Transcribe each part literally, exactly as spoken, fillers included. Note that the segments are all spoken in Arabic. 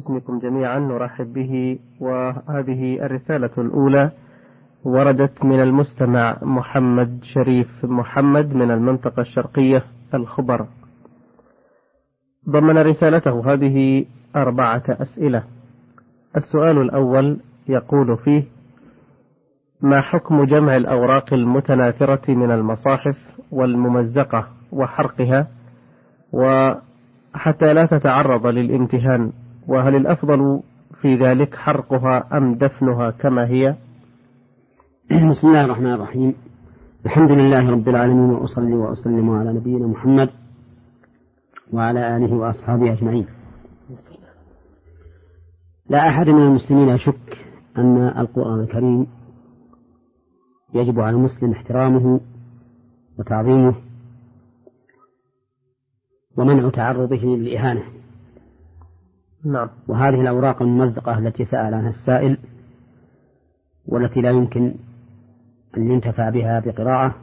باسمكم جميعا نرحب به. وهذه الرسالة الأولى وردت من المستمع محمد شريف محمد من المنطقة الشرقية الخبر. ضمن رسالته هذه أربعة أسئلة. السؤال الأول يقول فيه: ما حكم جمع الأوراق المتناثرة من المصاحف والممزقة وحرقها وحتى لا تتعرض للامتهان؟ وهل الأفضل في ذلك حرقها أم دفنها كما هي؟ بسم الله الرحمن الرحيم. الحمد لله رب العالمين، وأصلي وأسلم على نبينا محمد وعلى آله وأصحابه أجمعين. لا أحد من المسلمين يشك أن القرآن الكريم يجب على المسلم احترامه وتعظيمه ومنع تعرضه للإهانة. نعم. وهذه الأوراق الممزقة التي سأل عنها السائل والتي لا يمكن أن ينتفع بها بقراءة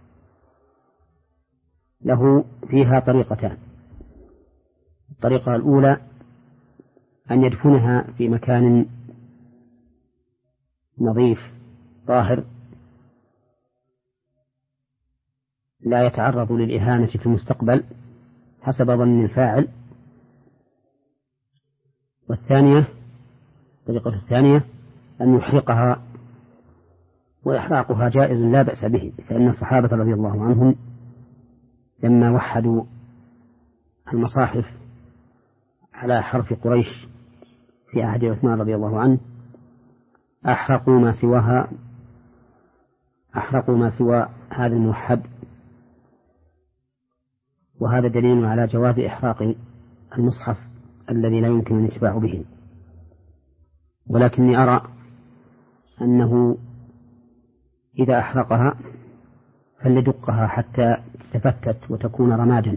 له فيها طريقتان. الطريقة الأولى أن يدفنها في مكان نظيف طاهر لا يتعرض للإهانة في المستقبل حسب ظن الفاعل. والثانية الطريقة الثانية أن يحرقها، وإحراقها جائز لا بأس به، فإن الصحابة رضي الله عنهم لما وحدوا المصاحف على حرف قريش في عهد عثمان رضي الله عنه أحرقوا ما سواها أحرقوا ما سوى هذا الموحد، وهذا دليل على جواز إحراق المصحف الذي لا يمكن الانتفاع به. ولكني أرى أنه إذا أحرقها فليدقها حتى تتفتت وتكون رمادا،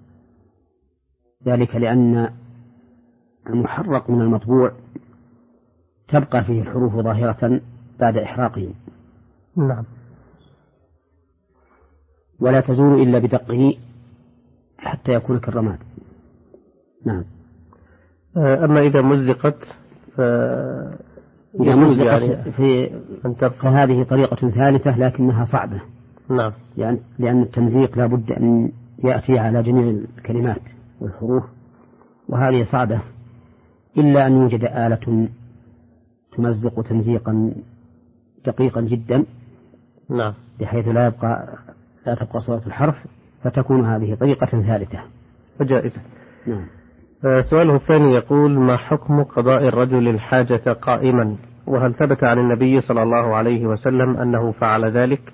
ذلك لأن المحرق من المطبوع تبقى فيه الحروف ظاهرة بعد إحراقه. نعم. ولا تزول إلا بدقه حتى يكون كالرماد. نعم. أما إذا مزقت ف... إذا مزقت في فهذه طريقة ثالثة لكنها صعبة. نعم. يعني لأن التمزيق لا بد أن يأتي على جميع الكلمات والحروف، وهذه صعبة إلا أن يوجد آلة تمزق تمزيقا دقيقا جدا. نعم. بحيث لا يبقى لا تبقى صورة الحرف، فتكون هذه طريقة ثالثة وجائزة. نعم. سؤاله الثاني يقول: ما حكم قضاء الرجل الحاجة قائما؟ وهل ثبت عن النبي صلى الله عليه وسلم أنه فعل ذلك؟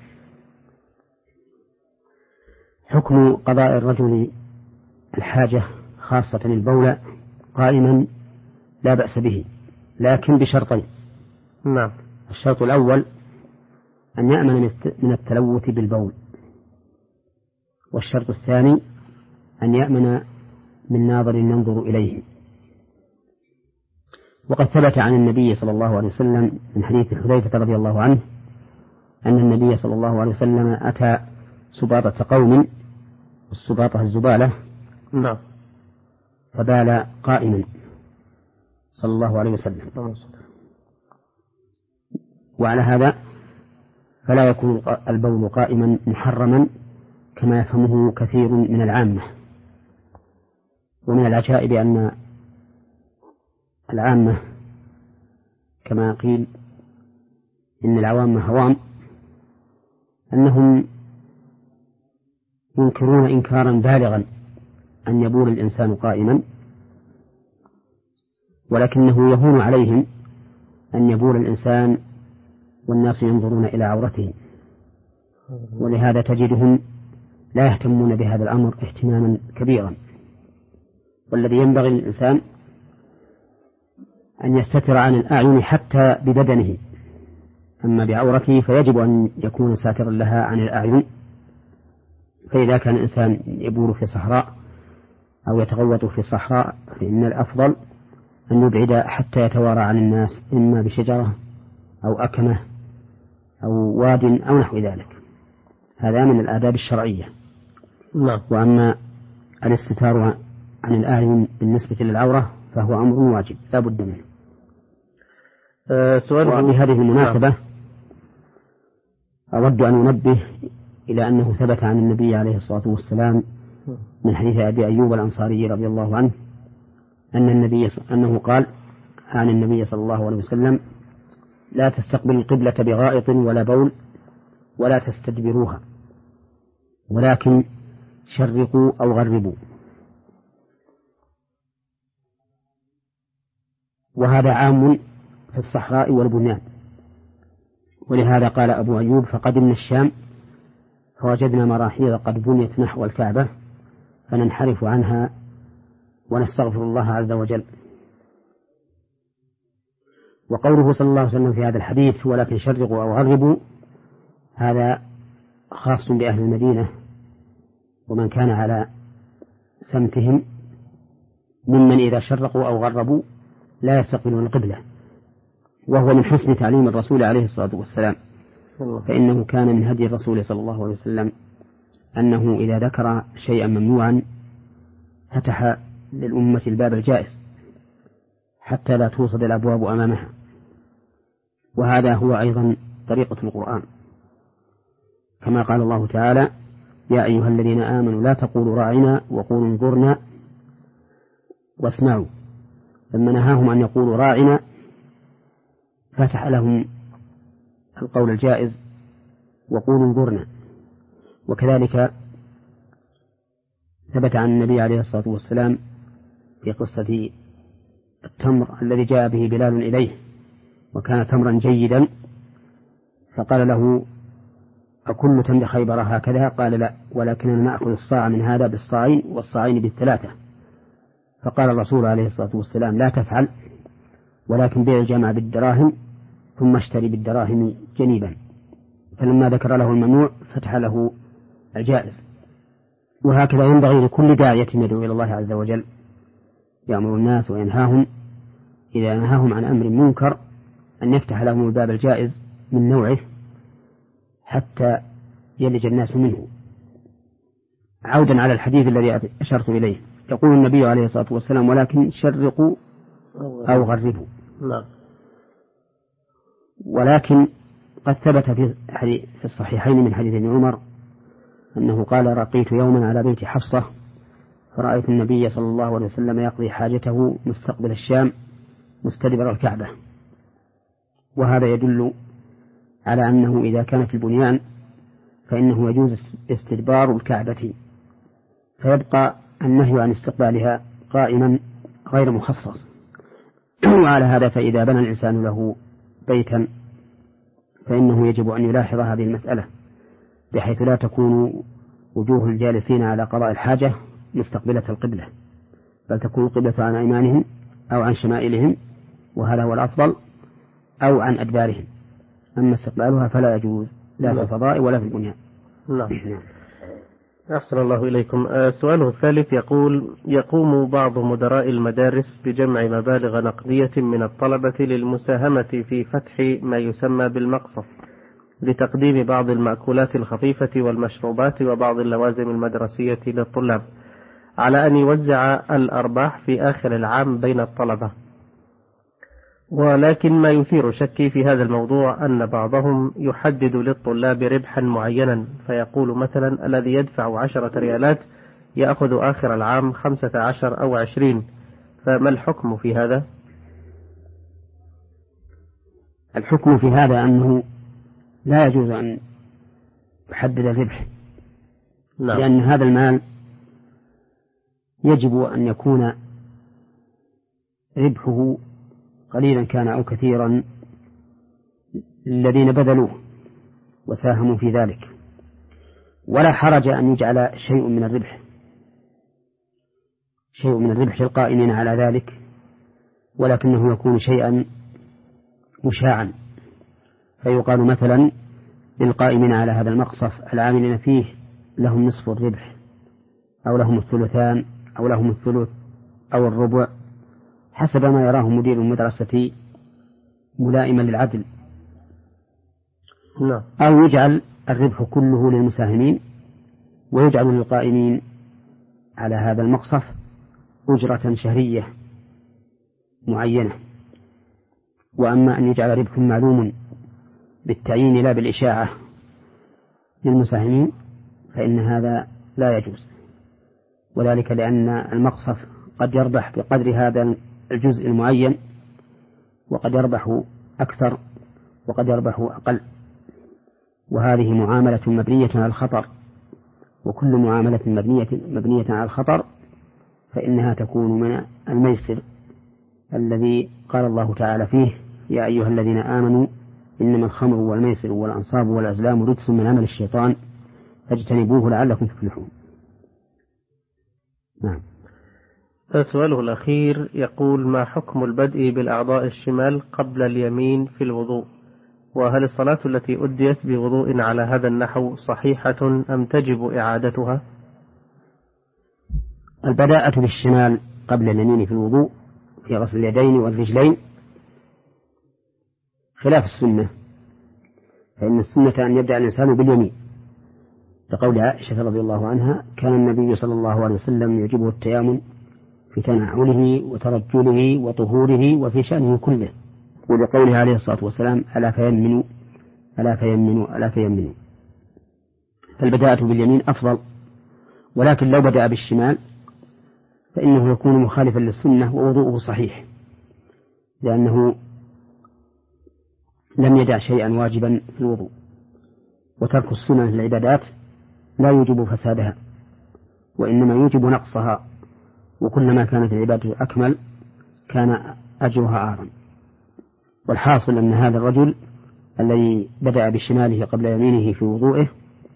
حكم قضاء الرجل الحاجة خاصة البول قائما لا بأس به، لكن بشرطين. نعم. الشرط الأول أن يأمن من التلوث بالبول، والشرط الثاني أن يأمن من ناظر ينظر إليه. وقد ثبت عن النبي صلى الله عليه وسلم من حديث حذيفة رضي الله عنه أن النبي صلى الله عليه وسلم أتى سباطة قوم، السباطة الزبالة، نعم، فبال قائما صلى الله عليه وسلم. وعلى هذا فلا يكون البول قائما محرما كما يفهمه كثير من العامة. ومن العجائب أن العامة كما قيل إن العوام هوام أنهم ينكرون إنكارا بالغا أن يبول الإنسان قائما، ولكنه يهون عليهم أن يبول الإنسان والناس ينظرون إلى عورته، ولهذا تجدهم لا يهتمون بهذا الأمر اهتماما كبيرا. والذي ينبغي للإنسان أن يستتر عن الأعين حتى ببدنه، أما بعورته فيجب أن يكون ساترا لها عن الأعين. فإذا كان الإنسان يبول في صحراء أو يتغوط في الصحراء فإن الأفضل أن يبعد حتى يتوارى عن الناس، إما بشجرة أو أكمة أو واد أو نحو ذلك. هذا من الآداب الشرعية. نعم. وأما الاستتار عن الأعين بالنسبة للعورة فهو أمر واجب لا بد منه. أه سؤال وبهذه المناسبة أود أن أنبه إلى أنه ثبت عن النبي عليه الصلاة والسلام من حديث أبي أيوب الأنصاري رضي الله عنه أن النبي أنه قال عن النبي صلى الله عليه وسلم: لا تستقبلوا القبلة بغائط ولا بول ولا تستدبروها ولكن شرقوا أو غربوا. وهذا عام في الصحراء والبنيان. ولهذا قال أبو أيوب: فقدمنا الشام فوجدنا مراحيض قد بنيت نحو الكعبة فننحرف عنها ونستغفر الله عز وجل. وقوله صلى الله عليه وسلم في هذا الحديث: ولكن شرقوا أو غربوا، هذا خاص بأهل المدينة ومن كان على سمتهم ممن إذا شرقوا أو غربوا لا يستقبلون القبلة، وهو من حسن تعليم الرسول عليه الصلاة والسلام، فإنه كان من هدي الرسول صلى الله عليه وسلم أنه إذا ذكر شيئا ممنوعا فتح للأمة الباب الجائز حتى لا توصد الأبواب أمامها. وهذا هو أيضا طريقة القرآن، كما قال الله تعالى: يا أيها الذين آمنوا لا تقولوا راعنا وقولوا انظرنا واسمعوا. لما نهاهم أن يقولوا راعنا فتح لهم القول الجائز وقولوا انظرنا. وكذلك ثبت عن النبي عليه الصلاة والسلام في قصة التمر الذي جاء به بلال إليه وكان تمرا جيدا، فقال له: أكل تمر خيبر هكذا؟ قال: لا، ولكننا نأكل الصاع من هذا بالصاعين والصاعين بالثلاثة. فقال الرسول عليه الصلاة والسلام: لا تفعل، ولكن بيع الجمع بالدراهم ثم اشتري بالدراهم جنيبا. فلما ذكر له الممنوع فتح له الجائز. وهكذا ينبغي لكل داعية يدعو إلى الله عز وجل يأمر الناس وينهاهم، إذا نهاهم عن أمر منكر أن يفتح لهم الباب الجائز من نوعه حتى يلج الناس منه. عودا على الحديث الذي أشرت إليه، يقول النبي عليه الصلاة والسلام: ولكن شرقوا أو غربوا. ولكن قد ثبت في الصحيحين من حديث ابن عمر أنه قال: رقيت يوما على بيت حفصة فرأيت النبي صلى الله عليه وسلم يقضي حاجته مستقبل الشام مستدبر الكعبة. وهذا يدل على أنه إذا كان في البنيان فإنه يجوز استدبار الكعبة، فيبقى النهي عن استقبالها قائما غير مخصص. وعلى هذا فإذا بنى الإنسان له بيتا فإنه يجب أن يلاحظ هذه المسألة، بحيث لا تكون وجوه الجالسين على قضاء الحاجة مستقبلة القبلة، بل تكون القبلة عن أيمانهم أو عن شمائلهم، وهذا هو الأفضل، أو عن أدبارهم. أما استقبالها فلا يجوز لا في الفضاء ولا في البنيان. نعم. أحسن الله إليكم. سؤاله الثالث يقول: يقوم بعض مدراء المدارس بجمع مبالغ نقدية من الطلبة للمساهمة في فتح ما يسمى بالمقصف لتقديم بعض المأكولات الخفيفة والمشروبات وبعض اللوازم المدرسية للطلاب، على أن يوزع الأرباح في آخر العام بين الطلبة. ولكن ما يثير شكي في هذا الموضوع أن بعضهم يحدد للطلاب ربحا معينا، فيقول مثلا: الذي يدفع عشرة ريالات يأخذ آخر العام خمسة عشر أو عشرين، فما الحكم في هذا؟ الحكم في هذا أنه لا يجوز أن يحدد الربح، لا. لأن هذا المال يجب أن يكون ربحه قليلا كان أو كثيرا الذين بذلوه وساهموا في ذلك، ولا حرج أن يجعل شيء من الربح شيء من الربح للقائمين على ذلك، ولكنه يكون شيئا مشاعا، فيقال مثلا للقائمين على هذا المقصف العاملين فيه لهم نصف الربح أو لهم الثلثان أو لهم الثلث أو الربع حسب ما يراه مدير المدرسة ملائما للعدل، لا. أو يجعل الربح كله للمساهمين ويجعل للقائمين على هذا المقصف أجرة شهرية معينة. وأما أن يجعل ربح معلوم بالتعيين لا بالإشاعة للمساهمين فإن هذا لا يجوز، وذلك لأن المقصف قد يربح بقدر هذا الجزء المعين، وقد يربح أكثر وقد يربح أقل، وهذه معاملة مبنية على الخطر، وكل معاملة مبنية, مبنية على الخطر فإنها تكون من الميسر الذي قال الله تعالى فيه: يا أيها الذين آمنوا إنما الخمر والميسر والأنصاب والأزلام رجس من عمل الشيطان فاجتنبوه لعلكم تفلحون. نعم. سؤاله الأخير يقول: ما حكم البدء بالأعضاء الشمال قبل اليمين في الوضوء؟ وهل الصلاة التي أديت بوضوء على هذا النحو صحيحة أم تجب إعادتها؟ البداءة بالشمال قبل اليمين في الوضوء في غسل اليدين والرجلين خلاف السنة، فإن السنة أن يبدأ الإنسان باليمين، لقول عائشة رضي الله عنها: كان النبي صلى الله عليه وسلم يعجبه التيامن في تنعله وترجله وطهوره وفي شأنه كله، ولقوله عليه الصلاة والسلام: ألا فيمنوا ألا فيمنوا ألا فيمنوا. فالبداءة باليمين أفضل، ولكن لو بدأ بالشمال فإنه يكون مخالفا للسنة ووضوءه صحيح، لأنه لم يدع شيئا واجبا في الوضوء، وترك السنة للعبادات لا يوجب فسادها وإنما يوجب نقصها، وكلما كانت العبادة أكمل كان أجرها أعظم. والحاصل أن هذا الرجل الذي بدأ بشماله قبل يمينه في وضوءه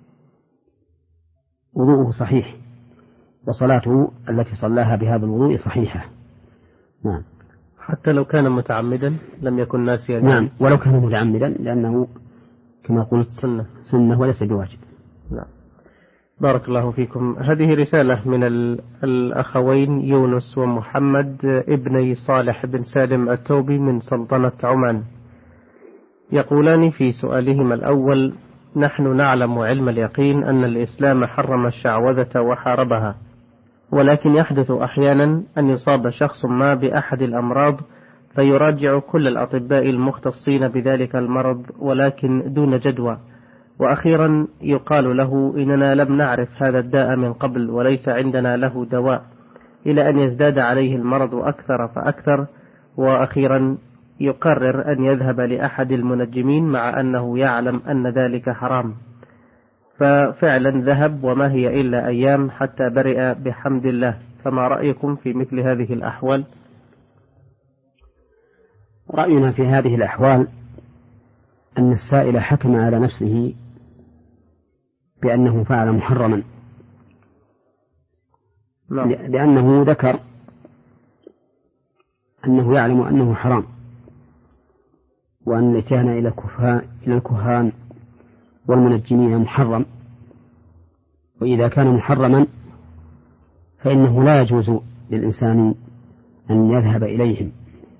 وضوءه صحيح، وصلاته التي صلاها بهذا الوضوء صحيحة. نعم. حتى لو كان متعمدا لم يكن ناسيا؟ نعم، ولو كان متعمدا، لأنه كما قلت سنة سنة وليس بواجب. نعم. بارك الله فيكم. هذه رسالة من الأخوين يونس ومحمد ابني صالح بن سالم التوبي من سلطنة عمان، يقولان في سؤالهما الأول: نحن نعلم علم اليقين أن الإسلام حرم الشعوذة وحاربها، ولكن يحدث أحيانا أن يصاب شخص ما بأحد الأمراض فيراجع كل الأطباء المختصين بذلك المرض ولكن دون جدوى، وأخيرا يقال له: إننا لم نعرف هذا الداء من قبل وليس عندنا له دواء، إلى أن يزداد عليه المرض أكثر فأكثر، وأخيرا يقرر أن يذهب لأحد المنجمين مع أنه يعلم أن ذلك حرام، ففعلا ذهب وما هي إلا أيام حتى برئ بحمد الله. فما رأيكم في مثل هذه الأحوال؟ رأينا في هذه الأحوال أن السائل حكم على نفسه بأنه فعل محرما، لأنه ذكر أنه يعلم أنه حرام، وأن الاتيان إلى الكهان إلى الكهان والمنجمين محرم، وإذا كان محرما فإنه لا يجوز للإنسان أن يذهب إليهم،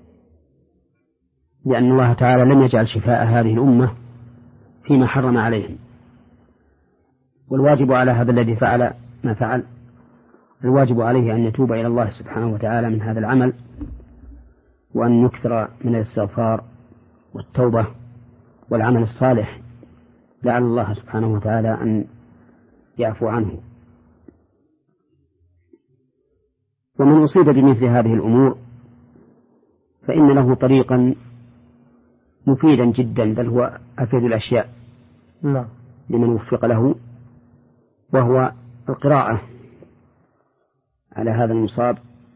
لأن الله تعالى لم يجعل شفاء هذه الأمة فيما حرم عليهم. والواجب على هذا الذي فعل ما فعل، الواجب عليه أن يتوب إلى الله سبحانه وتعالى من هذا العمل، وأن يكثر من الاستغفار والتوبة والعمل الصالح، لعل الله سبحانه وتعالى أن يعفو عنه. ومن أصيب بمثل هذه الأمور فإن له طريقا مفيدا جدا، بل هو أفيد الأشياء لا. لمن وفق له، وهو القراءة على هذا المصاب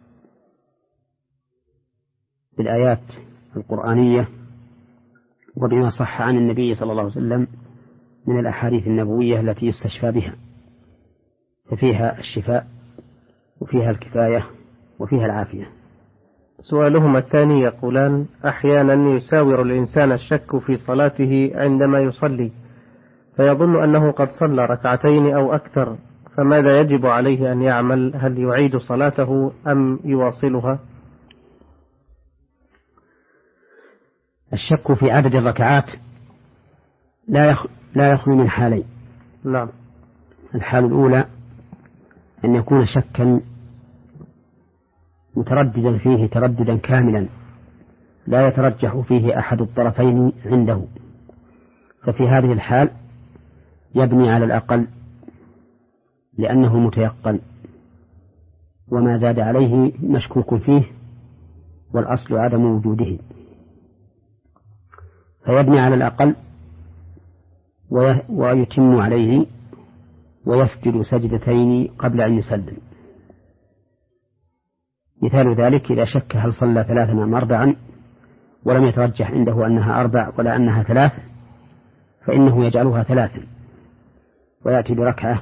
بالآيات القرآنية وبما صح عن النبي صلى الله عليه وسلم من الأحاديث النبوية التي يستشفى بها، ففيها الشفاء وفيها الكفاية وفيها العافية. سؤالهما الثاني يقولان: أحيانا يساور الإنسان الشك في صلاته عندما يصلي، فيظن أنه قد صلى ركعتين أو أكثر، فماذا يجب عليه أن يعمل؟ هل يعيد صلاته أم يواصلها؟ الشك في عدد الركعات لا يخ... لا يخلو من حالين. نعم. الحال الأولى أن يكون شكا مترددا فيه ترددا كاملا لا يترجح فيه أحد الطرفين عنده، ففي هذه الحال يبني على الأقل لأنه متيقن، وما زاد عليه مشكوك فيه والأصل عدم وجوده، فيبني على الأقل ويتم عليه ويسجد سجدتين قبل أن يسلم. مثال ذلك إذا شك هل صلى ثلاثا أم أربعا ولم يترجح عنده أنها أربع ولا أنها ثلاث، فإنه يجعلها ثلاثا ويأتي بركعة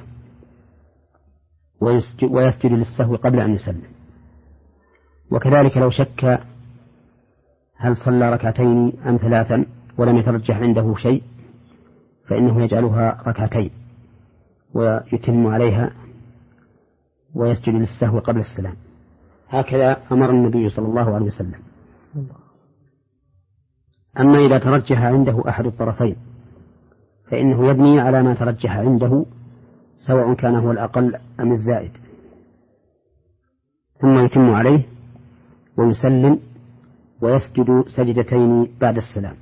ويسجد للسهو قبل أن يسلم. وكذلك لو شك هل صلى ركعتين أم ثلاثا ولم يترجح عنده شيء، فإنه يجعلها ركعتين ويتم عليها ويسجد للسهو قبل السلام. هكذا أمر النبي صلى الله عليه وسلم. أما إذا ترجح عنده أحد الطرفين فإنه يبني على ما ترجح عنده سواء كان هو الأقل أم الزائد، ثم يتم عليه ويسلم ويسجد سجدتين بعد السلام.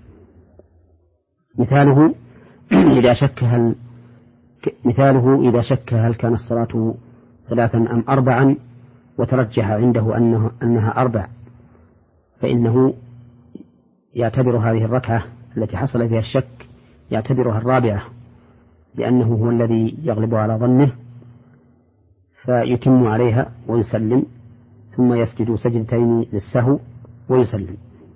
مثاله إذا شك هل مثاله إذا شك هل كان الصلاة ثلاثا أم أربعا وترجح عنده أنه أنها أربع، فإنه يعتبر هذه الركعة التي حصل فيها الشك يعتبرها الرابعة، لأنه هو الذي يغلب على ظنه، فيتم عليها ويسلم ثم يسجد سجدتين للسهو ويسلم.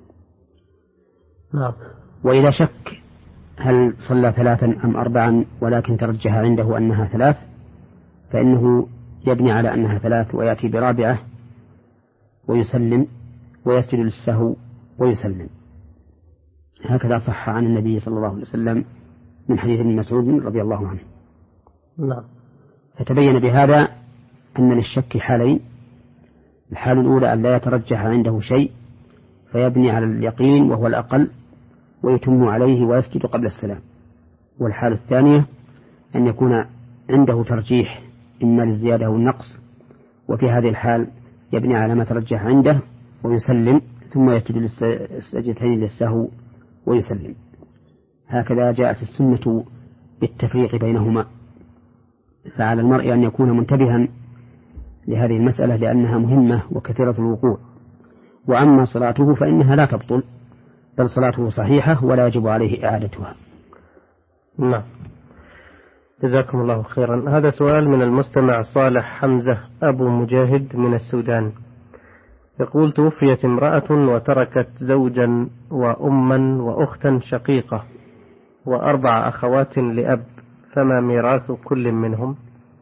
نعم. وإذا شك هل صلى ثلاثا أم أربعا ولكن ترجح عنده أنها ثلاث، فإنه يبني على أنها ثلاث ويأتي برابعة ويسلم ويسجد للسهو ويسلم. هكذا صح عن النبي صلى الله عليه وسلم من حديث ابن مسعود رضي الله عنه. نعم. فتبين بهذا أن للشك حالين: الحال الأولى أن لا يترجح عنده شيء فيبني على اليقين وهو الأقل ويتم عليه ويسجد قبل السلام، والحال الثانية أن يكون عنده ترجيح إما للزيادة أو النقص، وفي هذه الحال يبني على ما ترجح عنده ويسلم ثم يسجد للسجدتين للسهو ويسلم. هكذا جاءت السنة بالتفريق بينهما، فعلى المرء أن يكون منتبها لهذه المسألة لأنها مهمة وكثيرة الوقوع. وأما صلاته فإنها لا تبطل، بل صلاته صحيحة ولا يجب عليه إعادتها. نعم. جزاكم الله خيرا. هذا سؤال من المستمع صالح حمزة أبو مجاهد من السودان، يقول: توفيت امرأة وتركت زوجا وأما وأختا شقيقة وأربع أخوات لأب، فما ميراث كل منهم؟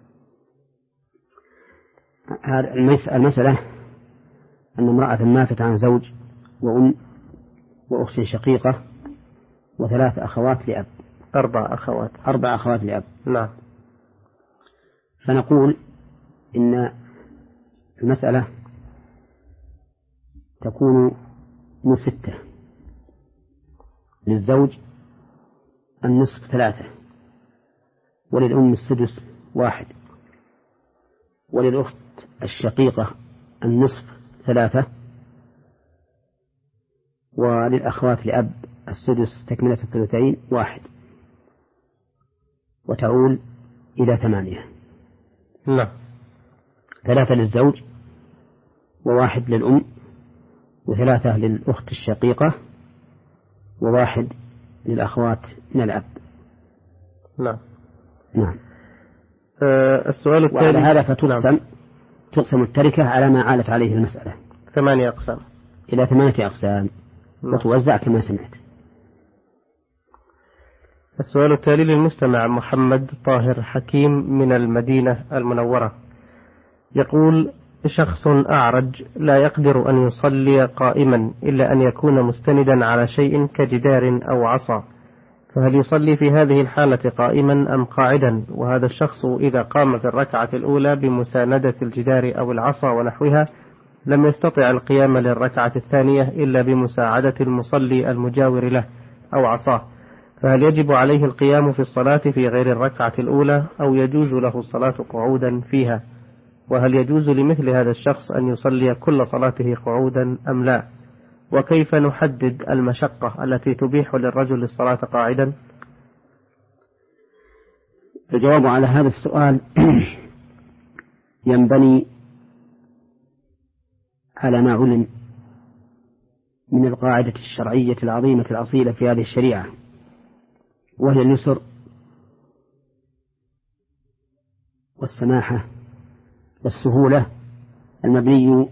المسألة أن امرأة ماتت عن زوج وأم وأخت شقيقة وثلاث أخوات لأب. أربع أخوات أربع أخوات لأب. نعم. فنقول إن المسألة تكون من ستة: للزوج النصف ثلاثة، وللأم السدس واحد، وللأخت الشقيقة النصف ثلاثة، وللأخوات لأب السدس تكملة الثلثين واحد، وتعول إلى ثمانية. نعم. ثلاثة للزوج وواحد للأم وثلاثة للأخت الشقيقة وواحد للأخوات من الأب. نعم. نعم. أه السؤال الثاني: وعلى هذا فتقسم تقسم التركة على ما عالت عليه المسألة ثمانية أقسام إلى ثمانية أقسام. نعم. وتوزع كما سمعت. السؤال التالي للمستمع محمد طاهر حكيم من المدينة المنورة، يقول: شخص أعرج لا يقدر أن يصلي قائما إلا أن يكون مستندا على شيء كجدار أو عصا، فهل يصلي في هذه الحالة قائما أم قاعدا؟ وهذا الشخص إذا قام في الركعة الأولى بمساندة الجدار أو العصا ونحوها لم يستطع القيام للركعة الثانية إلا بمساعدة المصلي المجاور له أو عصاه، فهل يجب عليه القيام في الصلاة في غير الركعة الأولى أو يجوز له الصلاة قعودا فيها؟ وهل يجوز لمثل هذا الشخص أن يصلي كل صلاته قعودا أم لا؟ وكيف نحدد المشقة التي تبيح للرجل الصلاة قاعدا؟ الجواب على هذا السؤال ينبني على ما علم من القاعدة الشرعية العظيمة الأصيلة في هذه الشريعة، وهي اليسر والسماحة والسهولة، المبني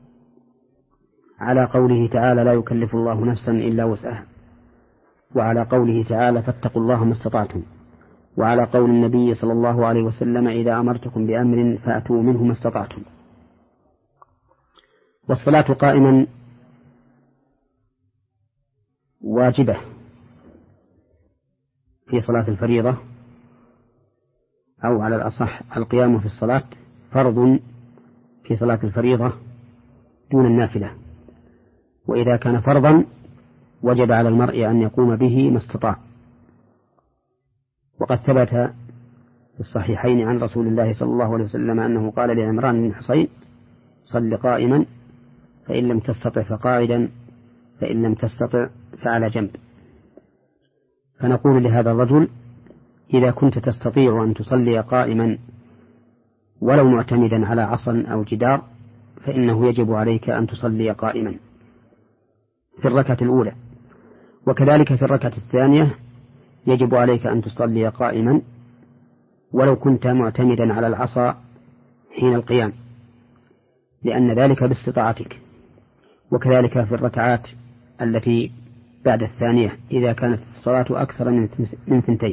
على قوله تعالى لا يكلف الله نفسا إلا وسعها، وعلى قوله تعالى فاتقوا الله ما استطعتم، وعلى قول النبي صلى الله عليه وسلم إذا أمرتكم بأمر فأتوا منه ما استطعتم. والصلاة قائما واجبة في صلاة الفريضة، أو على الأصح القيام في الصلاة فرض في صلاة الفريضة دون النافلة، وإذا كان فرضا وجب على المرء أن يقوم به ما استطاع. وقد ثبت في الصحيحين عن رسول الله صلى الله عليه وسلم أنه قال لعمران بن حصين صل قائما فإن لم تستطع فقاعدا فإن لم تستطع فعلى جنب. فنقول لهذا الرجل إذا كنت تستطيع أن تصلي قائما ولو معتمدا على عصا أو جدار فإنه يجب عليك أن تصلي قائما في الركعة الأولى، وكذلك في الركعة الثانية يجب عليك أن تصلي قائما ولو كنت معتمدا على العصا حين القيام، لأن ذلك باستطاعتك. وكذلك في الركعات التي بعد الثانية إذا كانت الصلاة أكثر من ثنتين.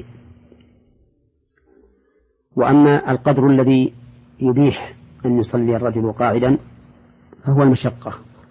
وأما القدر الذي يبيح أن يصلي الرجل قاعدا فهو المشقة،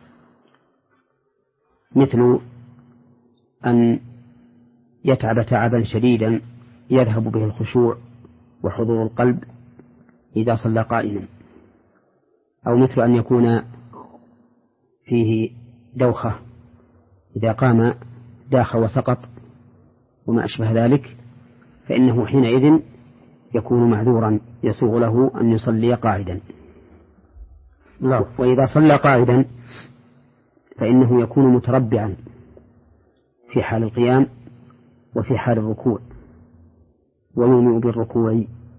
مثل أن يتعب تعبا شديدا يذهب به الخشوع وحضور القلب إذا صلى قائما، أو مثل أن يكون فيه دوخة إذا قام داخ وسقط وما أشبه ذلك، فإنه حينئذ يكون معذورا يسوغ له أن يصلي قاعدا. لا. وإذا صلى قاعدا فإنه يكون متربعا في حال القيام وفي حال الركوع، ويومئ بالركوع،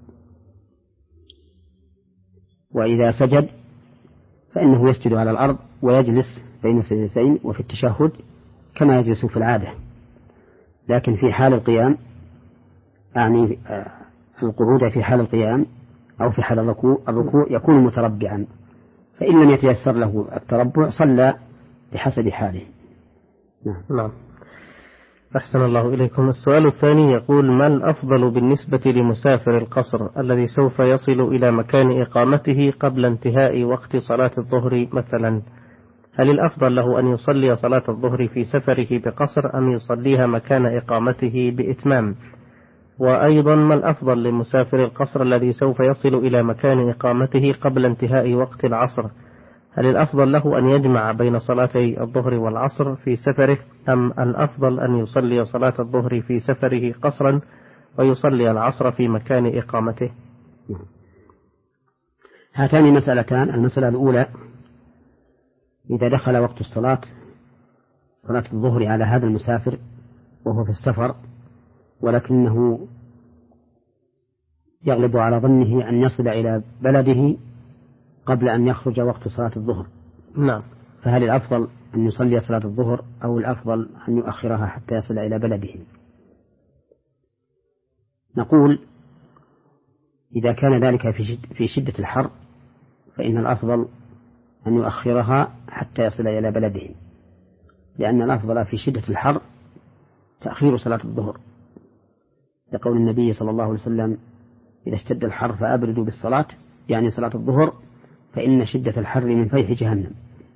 وإذا سجد فإنه يسجد على الأرض ويجلس بين السجدتين وفي التشهد كما يجلس في العادة، لكن في حال القيام أعني القعود في حال القيام أو في حال الركوع, الركوع يكون متربعا، فإن لم يتيسر له التربع صلى بحسب حاله. نعم. نعم. أحسن الله إليكم. السؤال الثاني يقول: ما الأفضل بالنسبة لمسافر القصر الذي سوف يصل إلى مكان إقامته قبل انتهاء وقت صلاة الظهر مثلا؟ هل الأفضل له أن يصلي صلاة الظهر في سفره بقصر أم يصليها مكان إقامته بإتمام؟ وأيضا ما الأفضل لمسافر القصر الذي سوف يصل إلى مكان إقامته قبل انتهاء وقت العصر؟ هل الأفضل له أن يجمع بين صلاتي الظهر والعصر في سفره، أم الأفضل أن يصلي صلاة الظهر في سفره قصرا ويصلي العصر في مكان إقامته؟ هاتان مسألتان. المسألة الأولى: إذا دخل وقت الصلاة صلاة الظهر على هذا المسافر وهو في السفر، ولكنه يغلب على ظنه أن يصل إلى بلده قبل أن يخرج وقت صلاة الظهر، نعم، فهل الأفضل أن يصلي صلاة الظهر أو الأفضل أن يؤخرها حتى يصل إلى بلده؟ نقول: إذا كان ذلك في شدة الحر فإن الأفضل أن يؤخرها حتى يصل إلى بلده، لأن الأفضل في شدة الحر تأخير صلاة الظهر، لقول النبي صلى الله عليه وسلم: إذا اشتد الحر فأبردوا بالصلاة، يعني صلاة الظهر، فإن شدة الحر من فيح جهنم.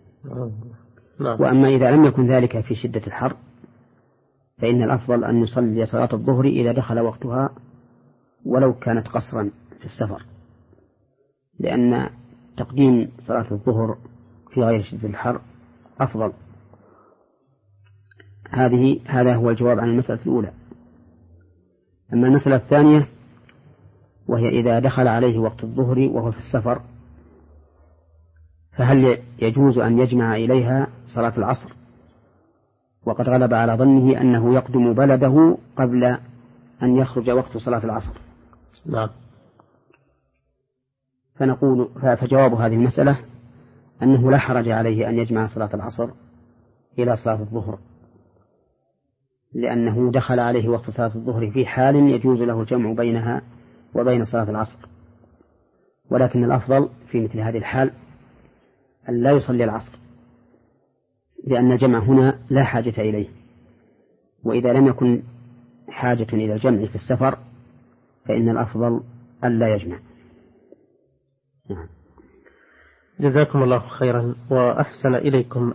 وأما إذا لم يكن ذلك في شدة الحر فإن الأفضل أن يصلي صلاة الظهر إذا دخل وقتها ولو كانت قصرا في السفر، لأن تقديم صلاة الظهر في غير شدة الحر أفضل. هذه هذا هو الجواب عن المسألة الأولى. أما المسألة الثانية وهي إذا دخل عليه وقت الظهر وهو في السفر، فهل يجوز أن يجمع إليها صلاة العصر وقد غلب على ظنه أنه يقدم بلده قبل أن يخرج وقت صلاة العصر. نعم. فنقول فجواب هذه المسألة أنه لا حرج عليه أن يجمع صلاة العصر إلى صلاة الظهر، لأنه دخل عليه وقت صلاة الظهر في حال يجوز له الجمع بينها وبين صلاة العصر. ولكن الأفضل في مثل هذه الحال أن لا يصلي العصر، لأن الجمع هنا لا حاجة إليه، وإذا لم يكن حاجة إلى الجمع في السفر فإن الأفضل أن لا يجمع. جزاكم الله خيرا وأحسن إليكم.